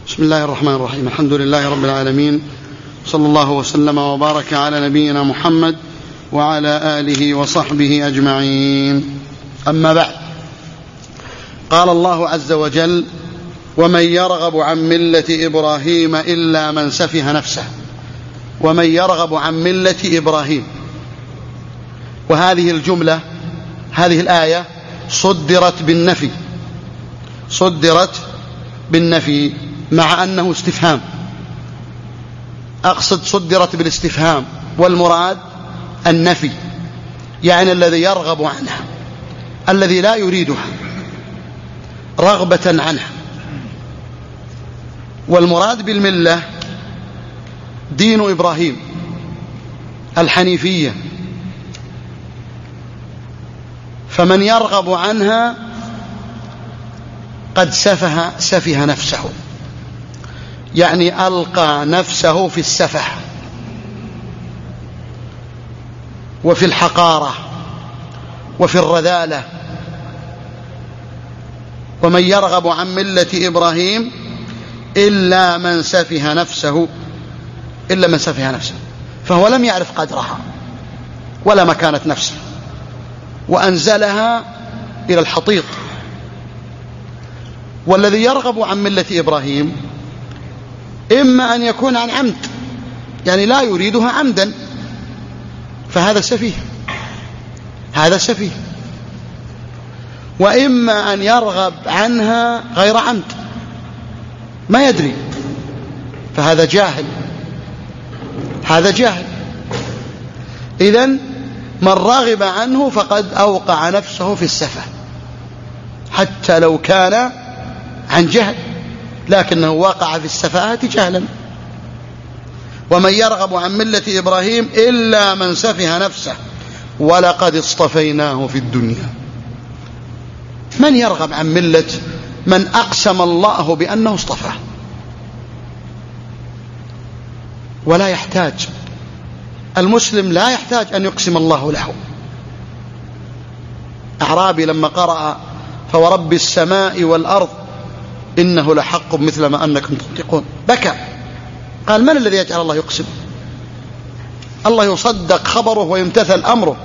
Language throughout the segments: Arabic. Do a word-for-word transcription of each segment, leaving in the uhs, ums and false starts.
بسم الله الرحمن الرحيم. الحمد لله رب العالمين، صلى الله وسلم وبارك على نبينا محمد وعلى آله وصحبه أجمعين. أما بعد، قال الله عز وجل: ومن يرغب عن ملة إبراهيم إلا من سفه نفسه. ومن يرغب عن ملة إبراهيم، وهذه الجملة هذه الآية صدرت بالنفي صدرت بالنفي مع أنه استفهام. أقصد صدرت بالاستفهام، والمراد النفي، يعني الذي يرغب عنها، الذي لا يريدها رغبة عنها. والمراد بالملة دين إبراهيم الحنيفية، فمن يرغب عنها قد سفه سفه نفسه، يعني ألقى نفسه في السفه وفي الحقارة وفي الرذالة. ومن يرغب عن ملة إبراهيم إلا من سفه نفسه إلا من سفه نفسه فهو لم يعرف قدرها ولا مكانة نفسه، وأنزلها إلى الحطيط. والذي يرغب عن ملة إبراهيم إما أن يكون عن عمد، يعني لا يريدها عمدا، فهذا سفيه هذا سفيه وإما أن يرغب عنها غير عمد، ما يدري، فهذا جاهل هذا جاهل إذن من رغب عنه فقد أوقع نفسه في السفه، حتى لو كان عن جهل لكنه وقع في السفاهة جهلا. ومن يرغب عن ملة إبراهيم إلا من سفه نفسه ولقد اصطفيناه في الدنيا. من يرغب عن ملة من أقسم الله بأنه اصطفاه؟ ولا يحتاج المسلم لا يحتاج أن يقسم الله له. أعرابي لما قرأ فورب السماء والأرض إنه لحق مثل ما أنكم تنطقون بكى، قال: من الذي يجعل الله يقسم؟ الله يصدق خبره ويمتثل أمره.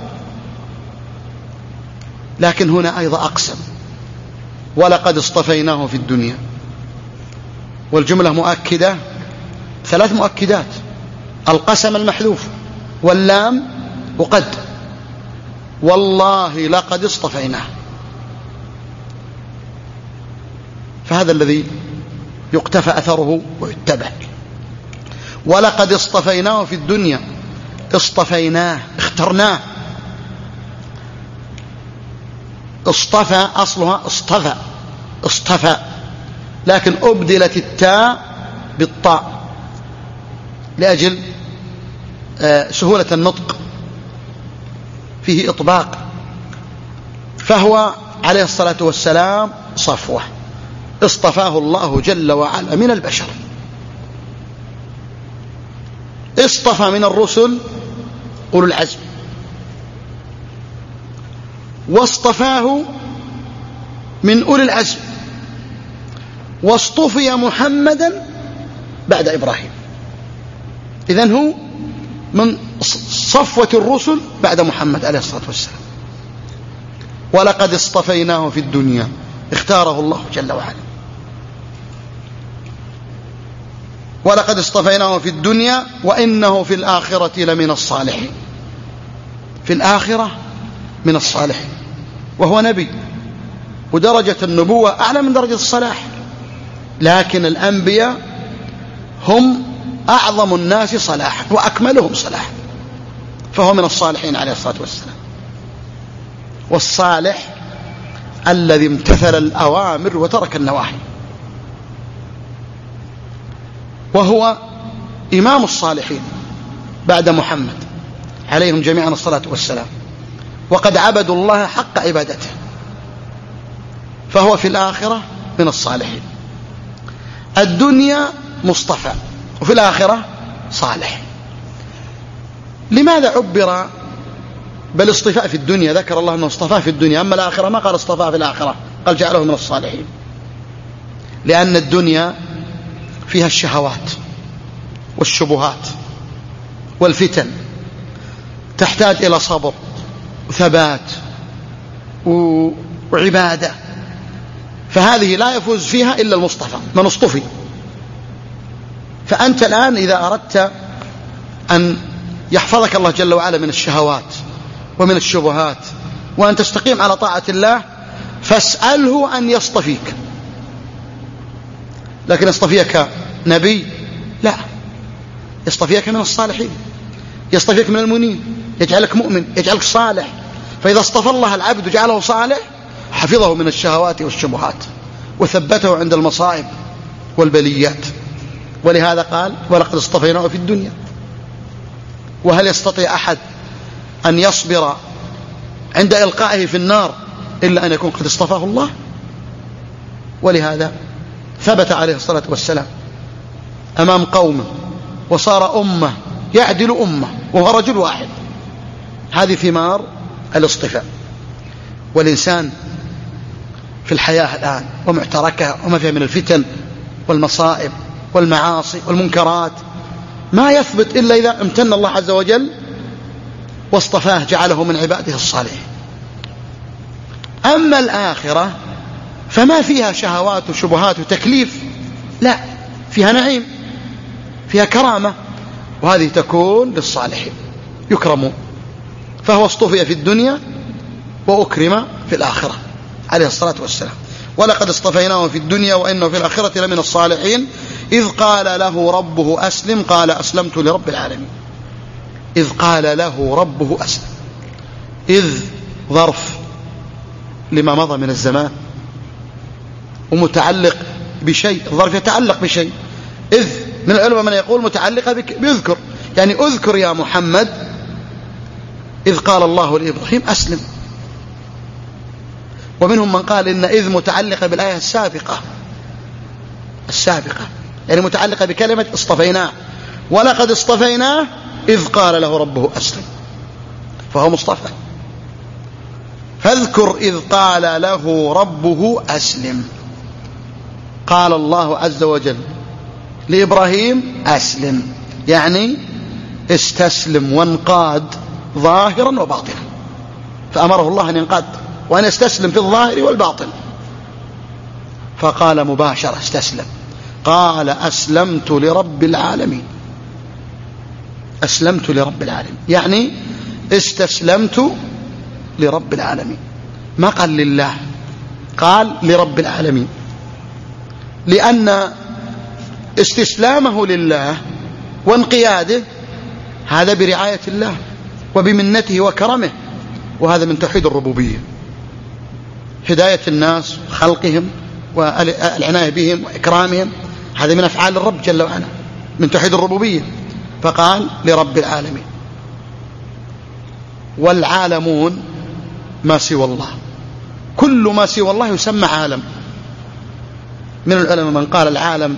لكن هنا أيضا أقسم: ولقد اصطفيناه في الدنيا. والجملة مؤكدة، ثلاث مؤكدات: القسم المحذوف، واللام، وقد. والله لقد اصطفيناه. فهذا الذي يقتفى أثره ويتبع. ولقد اصطفيناه في الدنيا، اصطفيناه اخترناه. اصطفى أصلها اصطفى اصطفى لكن أبدلت التاء بالطاء لأجل سهولة النطق، فيه إطباق. فهو عليه الصلاة والسلام صفوة اصطفاه الله جل وعلا من البشر. اصطفى من الرسل أولو العزم، واصطفاه من أولي العزم، واصطفي محمدا بعد إبراهيم. إذن هو من صفوة الرسل بعد محمد عليه الصلاة والسلام. ولقد اصطفيناه في الدنيا، اختاره الله جل وعلا. ولقد اصطفيناه في الدنيا وإنه في الآخرة لمن الصالحين. في الآخرة من الصالحين، وهو نبي، ودرجة النبوة أعلى من درجة الصلاح. لكن الأنبياء هم أعظم الناس صلاحا وأكملهم صلاحا، فهو من الصالحين عليه الصلاة والسلام. والصالح الذي امتثل الأوامر وترك النواهي، وهو إمام الصالحين بعد محمد عليهم جميعا الصلاة والسلام، وقد عبدوا الله حق عبادته، فهو في الآخرة من الصالحين. الدنيا مصطفى، وفي الآخرة صالح. لماذا عبر بالاصطفاء في الدنيا؟ ذكر الله أنه اصطفاه في الدنيا، أما الآخرة ما قال اصطفاه في الآخرة، قال جعله من الصالحين. لأن الدنيا فيها الشهوات والشبهات والفتن، تحتاج إلى صبر وثبات وعبادة، فهذه لا يفوز فيها إلا المصطفى من اصطفي. فأنت الآن إذا أردت أن يحفظك الله جل وعلا من الشهوات ومن الشبهات وأن تستقيم على طاعة الله، فاسأله أن يصطفيك. لكن يصطفيك نبي؟ لا، يصطفيك من الصالحين، يصطفيك من المؤمنين، يجعلك مؤمن، يجعلك صالح. فإذا اصطفى الله العبد وجعله صالح حفظه من الشهوات والشبهات وثبته عند المصائب والبليات. ولهذا قال ولقد اصطفيناه في الدنيا. وهل يستطيع أحد أن يصبر عند إلقائه في النار إلا أن يكون قد اصطفاه الله؟ ولهذا ثبت عليه الصلاة والسلام أمام قومه وصار أمة يعدل أمة وهو رجل واحد. هذه ثمار الاصطفاء. والإنسان في الحياة الآن ومعتركها وما فيها من الفتن والمصائب والمعاصي والمنكرات ما يثبت إلا إذا امتن الله عز وجل واصطفاه جعله من عباده الصالحين. أما الآخرة فما فيها شهوات وشبهات وتكليف، لا، فيها نعيم، فيها كرامة، وهذه تكون للصالحين يكرمون. فهو اصطفي في الدنيا وأكرم في الآخرة عليه الصلاة والسلام. ولقد اصطفيناه في الدنيا وإنه في الآخرة لمن الصالحين إذ قال له ربه أسلم قال أسلمت لرب العالمين. إذ قال له ربه أسلم، إذ ظرف لما مضى من الزمان ومتعلق بشيء، الظرف يتعلق بشيء. إذ من العلماء من يقول متعلقة بيذكر، يعني أذكر يا محمد إذ قال الله لإبراهيم أسلم. ومنهم من قال إن إذ متعلقة بالآية السابقة السابقة يعني متعلقة بكلمة اصطفيناه. ولقد اصطفيناه إذ قال له ربه أسلم، فهو مصطفى. فاذكر إذ قال له ربه أسلم. قال الله عز وجل لإبراهيم أسلم، يعني استسلم وانقاد ظاهرا وباطنا، فأمره الله أن ينقاد وأن يستسلم في الظاهر والباطن. فقال مباشرة استسلم، قال أسلمت لرب العالمين. أسلمت لرب العالمين يعني استسلمت لرب العالمين، ما قال لله، قال لرب العالمين، لأن استسلامه لله وانقياده هذا برعاية الله وبمنته وكرمه، وهذا من توحيد الربوبية، هداية الناس خلقهم والعناية بهم وإكرامهم، هذا من أفعال الرب جل وعلا من توحيد الربوبية. فقال لرب العالمين. والعالمون ما سوى الله، كل ما سوى الله يسمى عالم. من العلماء من قال العالم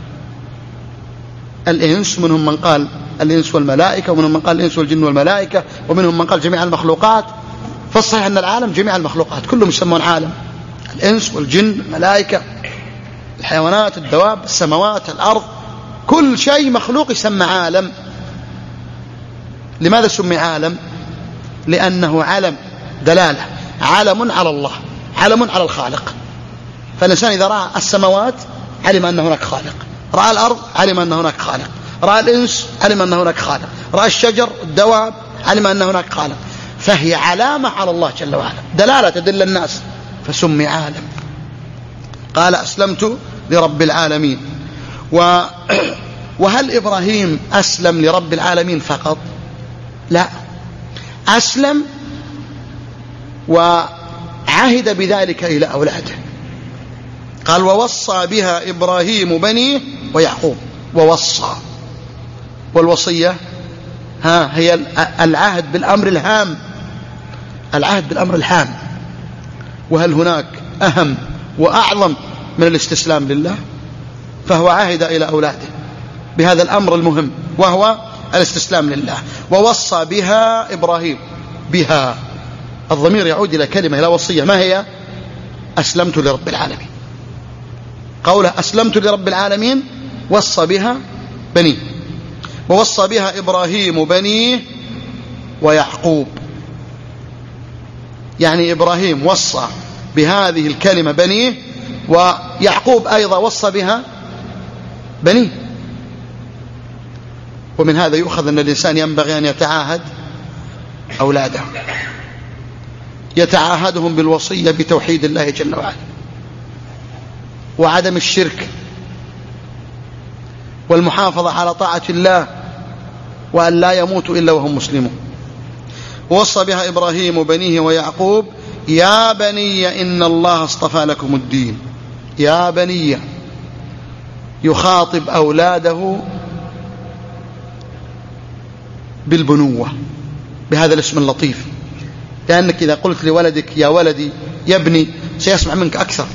الإنس، ومنهم من قال الإنس والملائكة، ومنهم من قال الإنس والجن والملائكة، ومنهم من قال جميع المخلوقات. فالصحيح أن العالم جميع المخلوقات كلهم يسمون عالم، الإنس والجن الملائكة الحيوانات الدواب السماوات الأرض، كل شيء مخلوق يسمى عالم. لماذا سمي عالم؟ لأنه علم دلالة، علم على الله، علم على الخالق. فالإنسان إذا رأى السماوات علم أن هناك خالق، رأى الأرض علم أن هناك خالق، رأى الإنس علم أن هناك خالق، رأى الشجر الدواب علم أن هناك خالق. فهي علامة على الله جل وعلا، دلالة تدل الناس، فسمي عالم. قال أسلمت لرب العالمين. و... وهل إبراهيم أسلم لرب العالمين فقط؟ لا، أسلم وعهد بذلك إلى أولاده. قال ووصى بها إبراهيم بنيه ويعقوب. ووصى، والوصية ها هي العهد بالأمر الهام، العهد بالأمر الهام. وهل هناك أهم وأعظم من الاستسلام لله؟ فهو عهد إلى أولاده بهذا الأمر المهم وهو الاستسلام لله. ووصى بها إبراهيم، بها الضمير يعود إلى كلمة، إلى وصية، ما هي؟ أسلمت لرب العالمين. قوله أسلمت لرب العالمين وصى بها بنيه، ووصى بها إبراهيم بنيه ويعقوب. يعني إبراهيم وصى بهذه الكلمة بنيه، ويعقوب أيضا وصى بها بنيه. ومن هذا يؤخذ أن الإنسان ينبغي أن يتعاهد أولاده، يتعاهدهم بالوصية بتوحيد الله جل وعلا وعدم الشرك والمحافظة على طاعة الله، وأن لا يموتوا إلا وهم مسلمون. ووصى بها إبراهيم بنيه ويعقوب يا بني إن الله اصطفى لكم الدين. يا بني، يخاطب أولاده بالبنوة بهذا الاسم اللطيف، لأنك إذا قلت لولدك يا ولدي يا ابني سيسمع منك أكثر،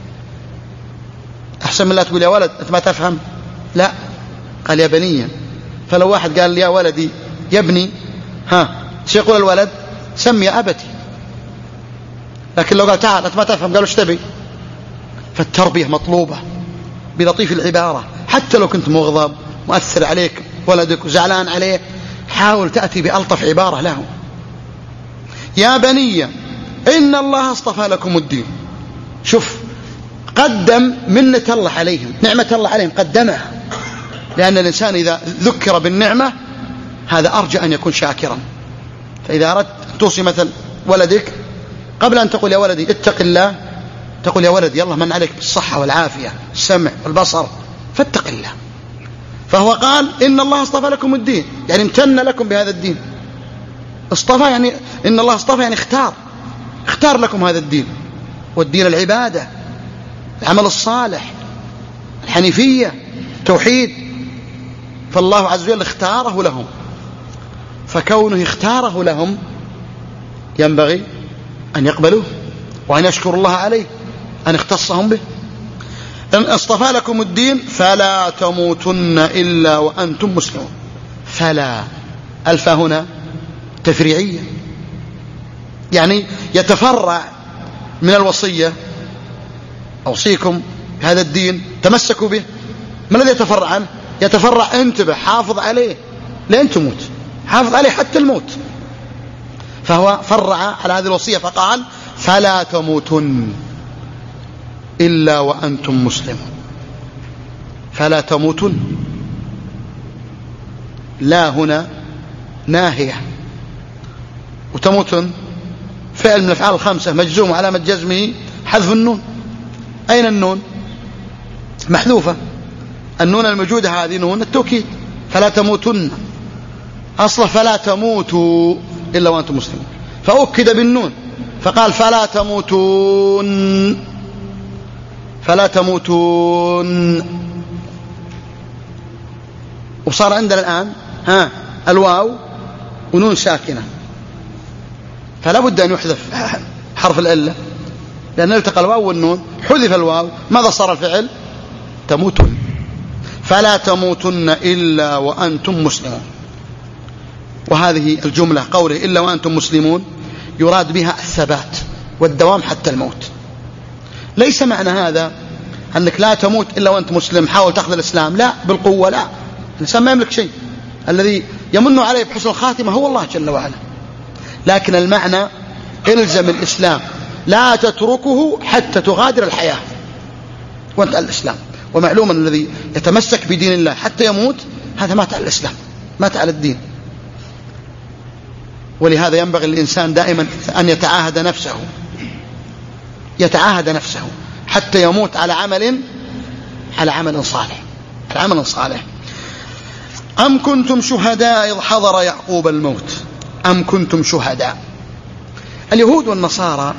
أحسن من لا تقول يا ولد أنت ما تفهم. لا، قال يا بني. فلو واحد قال يا ولدي يا ابني، ها سيقول الولد سمي أبتي. لكن لو قال تعال أنت ما تفهم، قالوا ايش تبي؟ فالتربية مطلوبة بلطيف العبارة، حتى لو كنت مغضب مؤثر عليك ولدك وزعلان عليه، حاول تأتي بألطف عبارة له. يا بني إن الله اصطفى لكم الدين. شوف، قدم منة الله عليهم، نعمة الله عليهم قدمها، لأن الإنسان إذا ذكر بالنعمة هذا أرجى أن يكون شاكرا. فإذا أردت توصي مثل ولدك، قبل أن تقول يا ولدي اتق الله، تقول يا ولدي الله من عليك بالصحة والعافية السمع والبصر فاتق الله. فهو قال إن الله اصطفى لكم الدين، يعني امتن لكم بهذا الدين. اصطفى يعني إن الله اصطفى يعني اختار اختار لكم هذا الدين، والدين العبادة، العمل الصالح، الحنيفية، توحيد. فالله عز وجل اختاره لهم، فكونه اختاره لهم ينبغي أن يقبلوه وأن يشكروا الله عليه أن اختصهم به. إن اصطفى لكم الدين فلا تموتن إلا وأنتم مسلمون. فلا، الفا هنا تفريعية، يعني يتفرع من الوصية، أوصيكم بهذا الدين تمسكوا به. ما الذي يتفرع عنه؟ يتفرع انتبه، حافظ عليه لين تموت، حافظ عليه حتى الموت. فهو فرع على هذه الوصية فقال فلا تموتن إلا وأنتم مسلمون. فلا تموتن، لا هنا ناهية، وتموتن فعل من الأفعال الخمسة مجزوم علامة جزمه حذف النون. أين النون؟ محذوفة. النون الموجودة هذه نون التوكيد. فلا تموتن أصلا فلا تموتوا إلا وأنتم مسلمون، فأكد بالنون فقال فلا تموتون فلا تموتون. وصار عندنا الآن ها الواو ونون ساكنة، فلا بد أن يحذف حرف العلة، لأن التقى الواو والنون حذف الواو، ماذا صار الفعل؟ تموتون. فلا تموتن إلا وأنتم مسلمون. وهذه الجملة قوله إلا وأنتم مسلمون يراد بها الثبات والدوام حتى الموت. ليس معنى هذا أنك لا تموت إلا وأنت مسلم، حاول تأخذ الإسلام، لا بالقوة، لا، الإنسان ما يملك شيء، الذي يمن عليه بحسن الخاتمة هو الله جل وعلا. لكن المعنى إلزم الإسلام، لا تتركه حتى تغادر الحياة وأنت على الإسلام. ومعلوم أن الذي يتمسك بدين الله حتى يموت هذا مات على الإسلام، مات على الدين. ولهذا ينبغي الإنسان دائما أن يتعاهد نفسه يتعاهد نفسه حتى يموت على عمل على عمل صالح على عمل صالح. أم كنتم شهداء إذ حضر يعقوب الموت. أم كنتم شهداء. اليهود والنصارى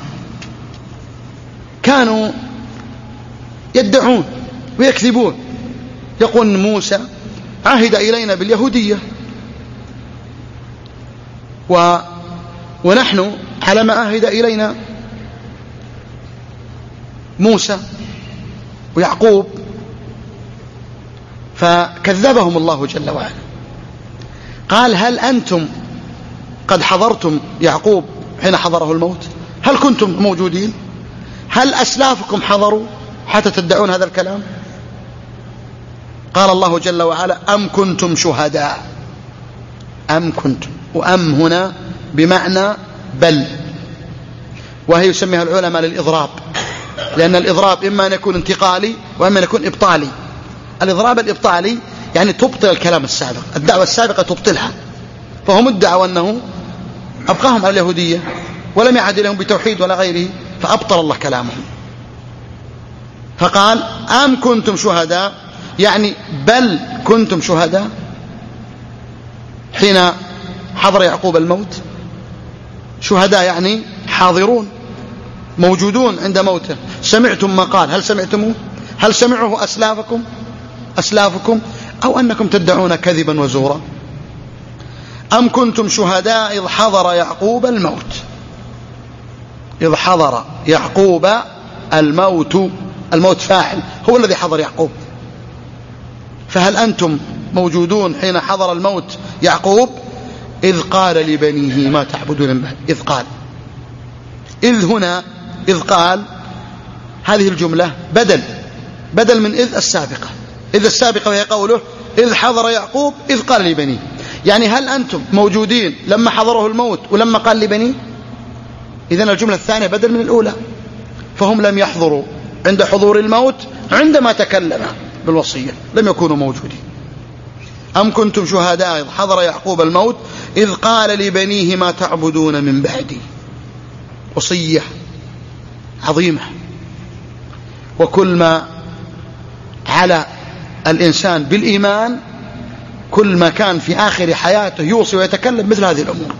كانوا يدعون ويكذبون، يقول موسى عهد إلينا باليهودية و... ونحن على ما عهد إلينا موسى ويعقوب. فكذبهم الله جل وعلا. قال هل أنتم قد حضرتم يعقوب حين حضره الموت؟ هل كنتم موجودين؟ هل أسلافكم حضروا حتى تدعون هذا الكلام؟ قال الله جل وعلا أم كنتم شهداء. أم كنتم، وأم هنا بمعنى بل، وهي يسميها العلماء للإضراب، لأن الإضراب إما أن يكون انتقالي وإما أن يكون إبطالي. الإضراب الإبطالي يعني تبطل الكلام السابق، الدعوة السابقة تبطلها، فهم ادعوا أنه أبقاهم على اليهودية ولم يعد لهم بتوحيد ولا غيره، فأبطل الله كلامهم. فقال أم كنتم شهداء، يعني بل كنتم شهداء حين حضر يعقوب الموت. شهداء يعني حاضرون موجودون عند موته. سمعتم ما قال، هل سمعتموه؟ هل سمعه أسلافكم أسلافكم أو أنكم تدعون كذبا وزورا؟ أم كنتم شهداء إذ حضر يعقوب الموت. إذ حضر يعقوب الموت، الموت فاعل، هو الذي حضر يعقوب. فهل أنتم موجودون حين حضر الموت يعقوب؟ إذ قال لبنيه ما تعبدون من بعد. إذ قال، إذ هنا إذ قال هذه الجملة بدل بدل من إذ السابقة. إذ السابقة وهي قوله إذ حضر يعقوب إذ قال لبنيه، يعني هل أنتم موجودين لما حضره الموت ولما قال لبنيه؟ إذن الجملة الثانية بدل من الأولى، فهم لم يحضروا عند حضور الموت عندما تكلم بالوصية، لم يكونوا موجودين. أم كنتم شهداء إذ حضر يعقوب الموت إذ قال لبنيه ما تعبدون من بعدي. وصية عظيمة، وكل ما على الإنسان بالإيمان كل ما كان في آخر حياته يوصي ويتكلم مثل هذه الأمور.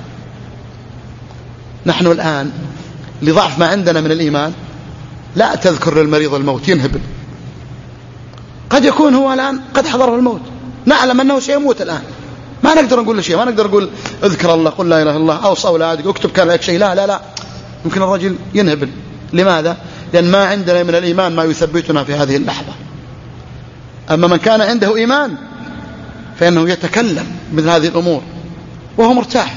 نحن الآن لضعف ما عندنا من الإيمان لا تذكر للمريض الموت، ينهبل. قد يكون هو الآن قد حضره الموت، نعلم أنه سيموت الآن، ما نقدر نقول له شيء، ما نقدر نقول اذكر الله، قل لا إله إلا الله، أوصى أولادك، اكتب كان لك شيء، لا لا لا، يمكن الرجل ينهبل. لماذا؟ لأن ما عندنا من الإيمان ما يثبتنا في هذه اللحظة. أما من كان عنده إيمان فإنه يتكلم مثل هذه الأمور وهو مرتاح.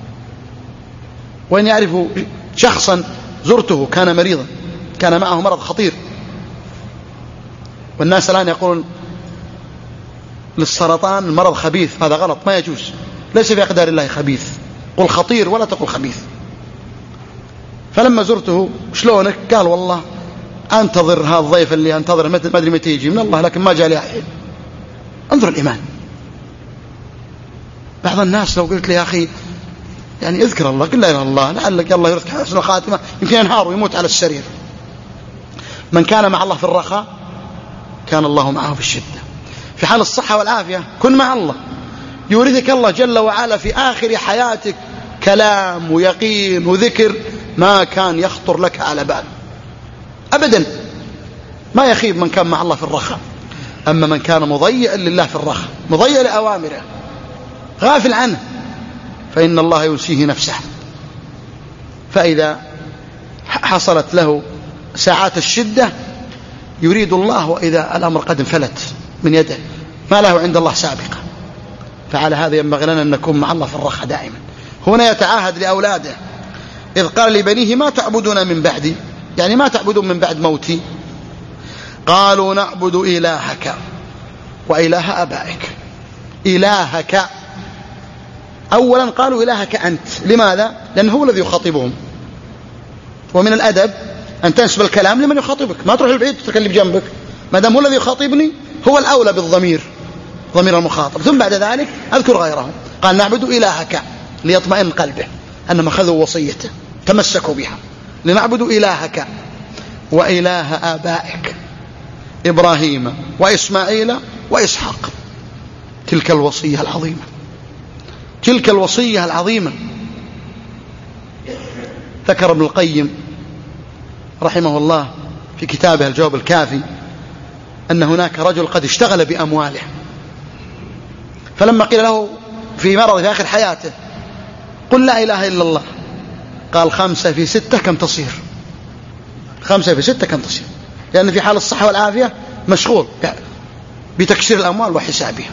وإن يعرف شخصا زرته كان مريضا، كان معه مرض خطير، والناس الآن يقولون للسرطان مرض خبيث، هذا غلط، ما يجوز، ليس في أقدار الله خبيث، قل خطير ولا تقل خبيث. فلما زرته شلونك؟ قال والله أنتظر هذا الضيف اللي أنتظر ما أدري متى يجي من الله، لكن ما جاء لي أحد. انظر الإيمان. بعض الناس لو قلت لي يا أخي يعني اذكر الله، قل لا إله إلا الله، لعلك الله يرزقك حسن الخاتمة، يمكن ينهار ويموت على السرير. من كان مع الله في الرخاء كان الله معه في الشدة. في حال الصحة والعافية كن مع الله، يورثك الله جل وعلا في آخر حياتك كلام ويقين وذكر ما كان يخطر لك على بال أبدا. ما يخيب من كان مع الله في الرخاء. أما من كان مضيئا لله في الرخاء، مضيئا لأوامره، غافل عنه، فإن الله ينسيه نفسه. فإذا حصلت له ساعات الشدة يريد الله، وإذا الأمر قد انفلت من يده ما له عند الله سابقة. فعلى هذا ينبغي لنا أن نكون مع الله في الرخاء دائما. هنا يتعاهد لأولاده إذ قال لبنيه ما تعبدون من بعدي، يعني ما تعبدون من بعد موتي. قالوا نعبد إلهك وإله آبائك. إلهك، أولا قالوا إلهك أنت، لماذا؟ لأنه هو الذي يخاطبهم، ومن الأدب أن تنسب الكلام لمن يخاطبك، ما تروح البعيد تتكلم بجنبك، ما دام هو الذي يخاطبني هو الأولى بالضمير، ضمير المخاطب، ثم بعد ذلك أذكر غيره. قال نعبد إلهك ليطمئن قلبه أنهم أخذوا وصيته تمسكوا بها. لنعبد إلهك وإله آبائك إبراهيم وإسماعيل وإسحاق. تلك الوصية العظيمة، تلك الوصية العظيمة. ذكر ابن القيم رحمه الله في كتابه الجواب الكافي أن هناك رجل قد اشتغل بأمواله، فلما قيل له في مرض في آخر حياته قل لا إله إلا الله، قال خمسة في ستة كم تصير؟ خمسة في ستة كم تصير؟ لأن في حال الصحة والعافية مشغول بتكسير الأموال وحسابها.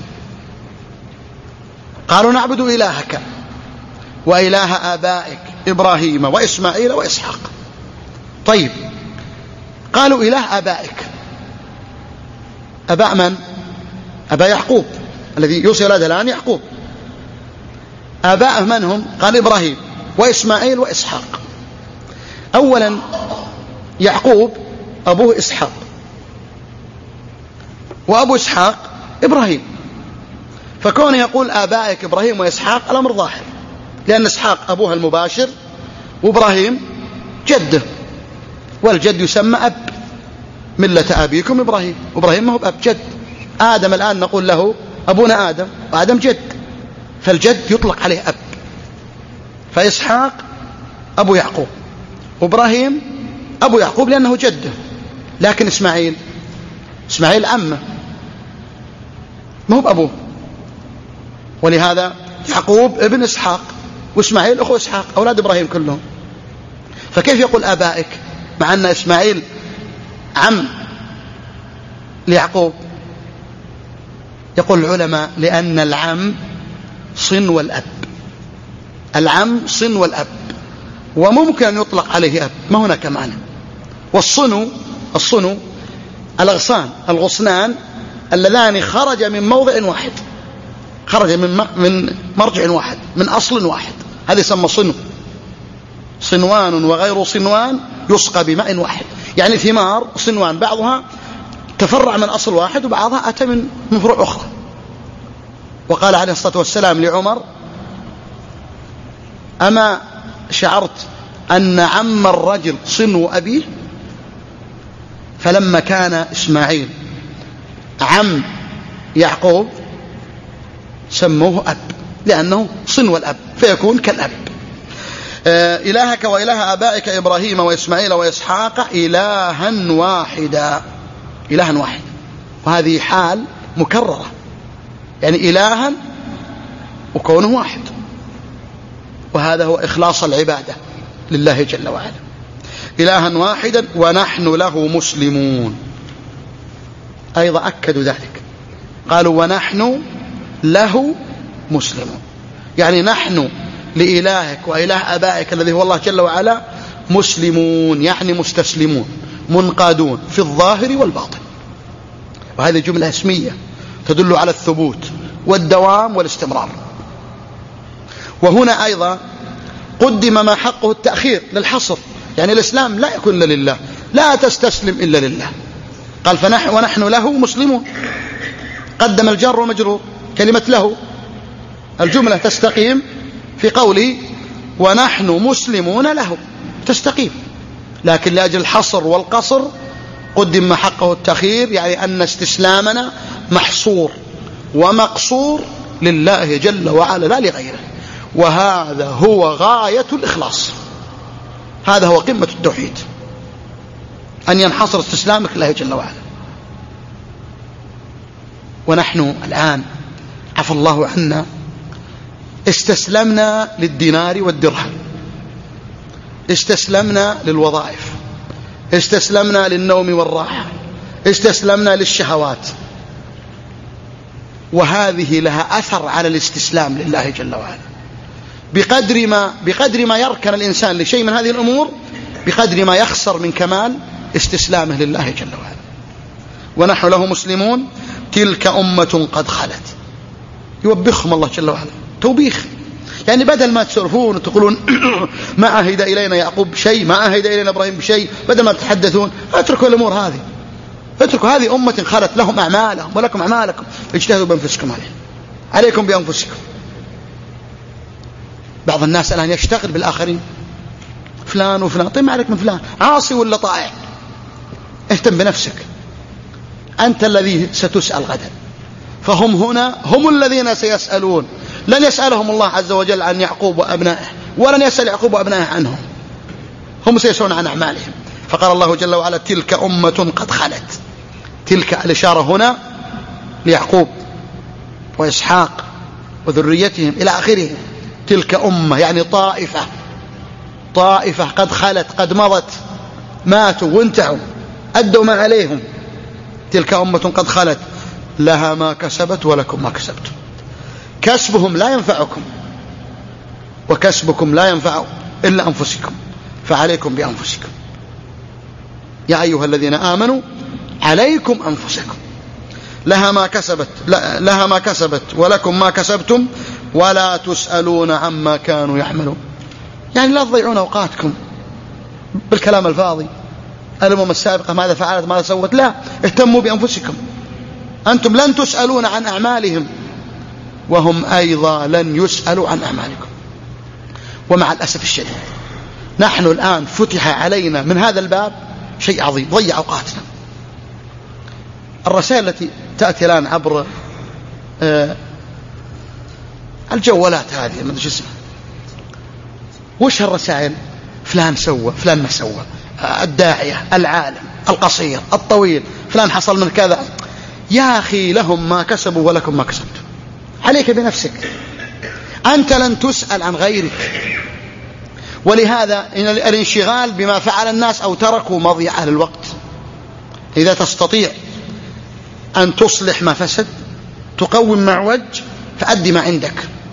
قالوا نعبد إلهك وإله آبائك إبراهيم وإسماعيل وإسحاق. طيب، قالوا إله آبائك، أباء من؟ أبا يعقوب الذي يوصي ولاده الآن يعقوب. آباءه من هم؟ قال إبراهيم وإسماعيل وإسحاق. أولا يعقوب أبوه إسحاق، وأبو إسحاق إبراهيم، فكونه يقول آبائك إبراهيم وإسحاق الأمر ظاهر، لأن إسحاق أبوها المباشر وإبراهيم جده، والجد يسمى أب، ملة أبيكم إبراهيم، وإبراهيم ما هو أب، جد. آدم الآن نقول له أبونا آدم، وآدم جد، فالجد يطلق عليه أب. فإسحاق أبو يعقوب، وإبراهيم أبو يعقوب لأنه جده. لكن إسماعيل إسماعيل عمه ما هو بأبوه، ولهذا يعقوب ابن إسحاق، وإسماعيل أخو إسحاق، أولاد إبراهيم كلهم. فكيف يقول آبائك مع أن إسماعيل عم ليعقوب؟ يقول العلماء لأن العم صنو الأب، العم صنو الأب، وممكن أن يطلق عليه أب، ما هناك معنى. والصنو الصنو الأغصان الغصنان اللذان خرج من موضع واحد، خرج من من مرجع واحد، من أصل واحد، هذا يسمى صنو. صنوان وغير صنوان يسقى بماء واحد، يعني ثمار صنوان بعضها تفرع من أصل واحد وبعضها أتى من من فروع أخرى. وقال عليه الصلاة والسلام لعمر: أما شعرت أن عم الرجل صنو أبيه؟ فلما كان إسماعيل عم يعقوب سموه أب، لأنه صنو الأب، فيكون كالأب. آه إلهك وإله آبائك إبراهيم وإسماعيل وإسحاق إلها واحدا، إلها واحد، وهذه حال مكررة، يعني إلها وكونه واحد، وهذا هو إخلاص العبادة لله جل وعلا. إلها واحدا ونحن له مسلمون، أيضا أكدوا ذلك، قالوا ونحن له مسلمون، يعني نحن لإلهك وإله آبائك الذي هو الله جل وعلا مسلمون، يعني مستسلمون منقادون في الظاهر والباطن. وهذه جملة اسمية تدل على الثبوت والدوام والاستمرار. وهنا أيضا قدم ما حقه التأخير للحصر، يعني الإسلام لا يكون إلا لله، لا تستسلم إلا لله. قال فنحن ونحن له مسلمون، قدم الجر ومجرور كلمة له، الجملة تستقيم في قوله ونحن مسلمون له، تستقيم، لكن لأجل الحصر والقصر قدم ما حقه التأخير، يعني أن استسلامنا محصور ومقصور لله جل وعلا لا لغيره، وهذا هو غاية الإخلاص، هذا هو قمة التوحيد، أن ينحصر استسلامك لله جل وعلا. ونحن الآن عفى الله عنا استسلمنا للدينار والدرهم، استسلمنا للوظائف، استسلمنا للنوم والراحة، استسلمنا للشهوات، وهذه لها أثر على الاستسلام لله جل وعلا. بقدر ما بقدر ما يركن الإنسان لشيء من هذه الأمور بقدر ما يخسر من كمال استسلامه لله جل وعلا. ونحن له مسلمون تلك أمة قد خلت، يوبخهم الله جل وعلا توبيخ، يعني بدل ما تسرفون وتقولون ما عهد إلينا يعقوب بشيء، ما عهد إلينا إبراهيم بشيء، بدل ما تتحدثون اتركوا الأمور هذه، اتركوا هذه أمة خلت، لهم أعمالهم ولكم أعمالكم، اجتهدوا بأنفسكم عليه، عليكم بأنفسكم. بعض الناس الآن يشتغل بالآخرين، فلان وفلان، طيب ما عليك من فلان، عاصي ولا طائع، اهتم بنفسك، أنت الذي ستسأل غدا. فهم هنا هم الذين سيسألون، لن يسألهم الله عز وجل عن يعقوب وأبنائه، ولن يسأل يعقوب وأبنائه عنهم، هم سيسألون عن أعمالهم. فقال الله جل وعلا تلك أمة قد خلت، تلك الإشارة هنا ليعقوب وإسحاق وذريتهم إلى آخره، تلك أمة يعني طائفة، طائفة قد خلت، قد مضت، ماتوا وانتهوا، أدوا ما عليهم، تلك أمة قد خلت لها ما كسبت ولكم ما كسبتم. كسبهم لا ينفعكم وكسبكم لا ينفع إلا أنفسكم، فعليكم بأنفسكم يا أيها الذين آمنوا عليكم أنفسكم لها ما كسبت لها ما كسبت ولكم ما كسبتم ولا تسألون عما كانوا يعملون. يعني لا تضيعون أوقاتكم بالكلام الفاضي، الأمم السابقة ماذا فعلت ماذا سوت، لا، اهتموا بأنفسكم. أنتم لن تسألون عن أعمالهم وهم أيضا لن يسألوا عن أعمالكم. ومع الأسف الشديد نحن الآن فتح علينا من هذا الباب شيء عظيم ضيع أوقاتنا. الرسائل التي تأتي الآن عبر آه الجوالات هذه ما أدري اسمها، وش هالرسائل؟ فلان سوى فلان ما سوى، الداعية العالم القصير الطويل، فلان حصل من كذا. يا أخي لهم ما كسبوا ولكم ما كسبتم. عليك بنفسك، أنت لن تسأل عن غيرك. ولهذا الانشغال بما فعل الناس أو تركوا مضيعة للوقت. إذا تستطيع أن تصلح ما فسد، تقوم ما عوج، فأدي ما عندك.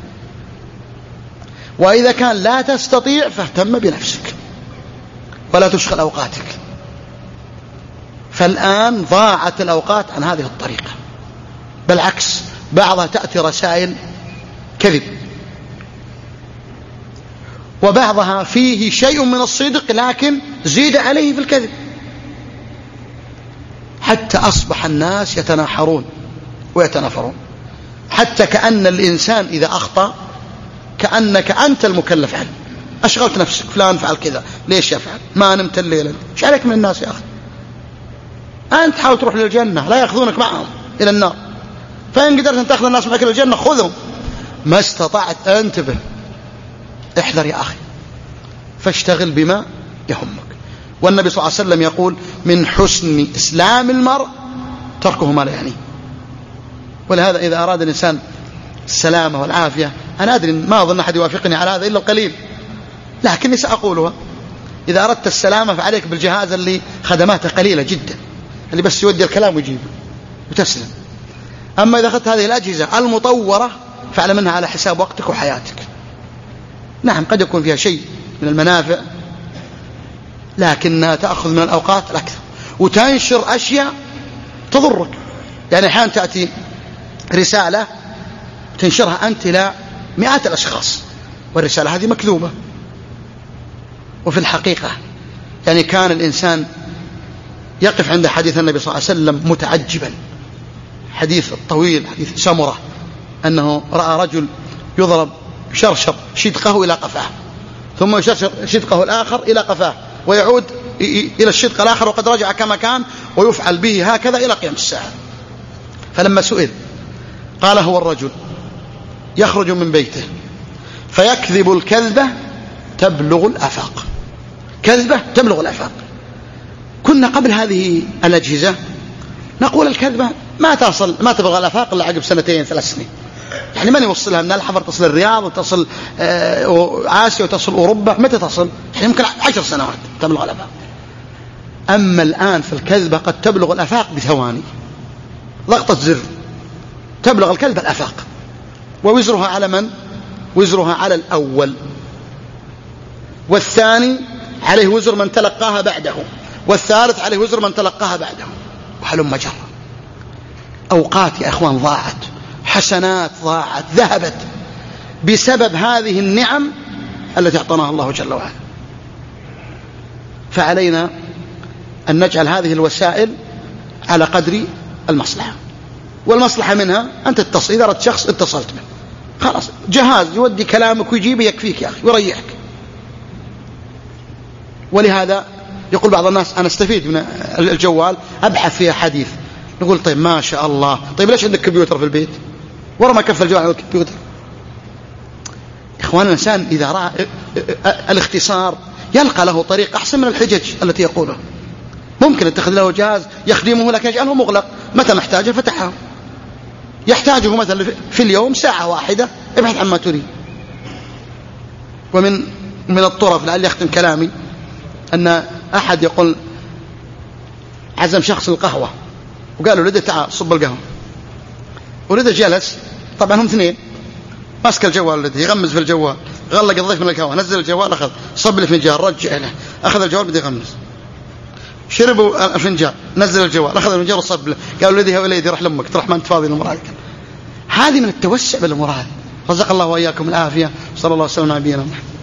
وإذا كان لا تستطيع فاهتم بنفسك ولا تشغل أوقاتك. فالآن ضاعت الأوقات عن هذه الطريقة، بالعكس بعضها تأتي رسائل كذب، وبعضها فيه شيء من الصدق لكن زيد عليه في الكذب، حتى أصبح الناس يتناحرون ويتنافرون، حتى كأن الإنسان إذا أخطأ كأنك أنت المكلف عنه. أشغلت نفسك، فلان فعل كذا، ليش يفعل؟ ما نمت الليلة، ايش عليك من الناس يا أخي؟ أنت حاول تروح للجنة، لا يأخذونك معهم إلى النار. فإن قدرت أن تأخذ الناس معك إلى الجنة خذهم، ما استطعت انتبه، احذر يا أخي، فاشتغل بما يهمك. والنبي صلى الله عليه وسلم يقول من حسن إسلام المرء تركه ما لا يعنيه. ولهذا إذا أراد الإنسان السلامة والعافية، أنا أدري ما أظن أحد يوافقني على هذا إلا القليل، لكني سأقولها، إذا أردت السلامة فعليك بالجهاز اللي خدماته قليلة جدا، اللي بس يودي الكلام ويجيبه وتسلم. أما إذا أخذت هذه الأجهزة المطورة فعل منها على حساب وقتك وحياتك. نعم قد يكون فيها شيء من المنافع، لكنها تأخذ من الأوقات الأكثر وتنشر أشياء تضرك. يعني أحيانا تأتي رسالة تنشرها أنت إلى مئات الأشخاص، والرسالة هذه مكذوبة. وفي الحقيقة يعني كان الإنسان يقف عند حديث النبي صلى الله عليه وسلم متعجبا، حديث الطويل، حديث سمرة، أنه رأى رجل يضرب يشرشر شدقه إلى قفاه، ثم يشرشر شدقه الآخر إلى قفاه، ويعود إلى الشدق الآخر وقد رجع كما كان، ويفعل به هكذا إلى قيام الساعة. فلما سئل قال هو الرجل يخرج من بيته فيكذب الكذبة تبلغ الآفاق. كذبة تبلغ الآفاق. كنا قبل هذه الأجهزة نقول الكذبة ما تصل ما تبلغ الآفاق إلا عقب سنتين ثلاث سنين، يعني من يوصلها من الحفر، تصل الرياض وتصل آسيا وتصل أوروبا، متى تصل؟ يعني ممكن عشر سنوات تبلغ الآفاق. أما الآن في الكذبة قد تبلغ الآفاق بثواني، ضغطة زر تبلغ الكذبة الآفاق. ووزرها على من؟ وزرها على الأول، والثاني عليه وزر من تلقاها بعده، والثالث عليه وزر من تلقاها بعده، وحلم جرى. أوقات يا أخوان ضاعت، حسنات ضاعت، ذهبت بسبب هذه النعم التي أعطاها الله جل وعلا. فعلينا أن نجعل هذه الوسائل على قدر المصلحة، والمصلحة منها أن تتصل. إذا أردت شخص اتصلت به، خلاص جهاز يودي كلامك ويجيبه يكفيك يا أخي ويريحك. ولهذا يقول بعض الناس أنا استفيد من الجوال أبحث فيها حديث. نقول طيب ما شاء الله، طيب ليش عندك كمبيوتر في البيت ورا ما كفى الجوال على الكمبيوتر؟ إخوان الإنسان إذا رأى الاختصار يلقى له طريق أحسن من الحجج التي يقولها. ممكن يتخذ له جهاز يخدمه لكن يجعله مغلق، متى محتاجه فتحه، يحتاجه مثلا في اليوم ساعة واحدة ابحث عما تريد. ومن من الطرف لعل يختم كلامي أن أحد يقول عزم شخص القهوة وقالوا لدى تعال صب القهوة، ولدى جلس، طبعا هم اثنين، مسك الجوال لدى يغمز في الجوال، غلق الضيف من القهوة، نزل الجوال، أخذ صب لي فنجان، رجع له، أخذ الجوال بدي يغمز. شربوا الفنجان، نزل الجوال، أخذ الفنجان وصب له، قالوا لديها وليدي راح لأمك تروح ما أنت فاضي للمرأة. هذه من التوسع بالأمور هذه. رزق الله وإياكم العافية. صلى الله وسلم على نبينا محمد.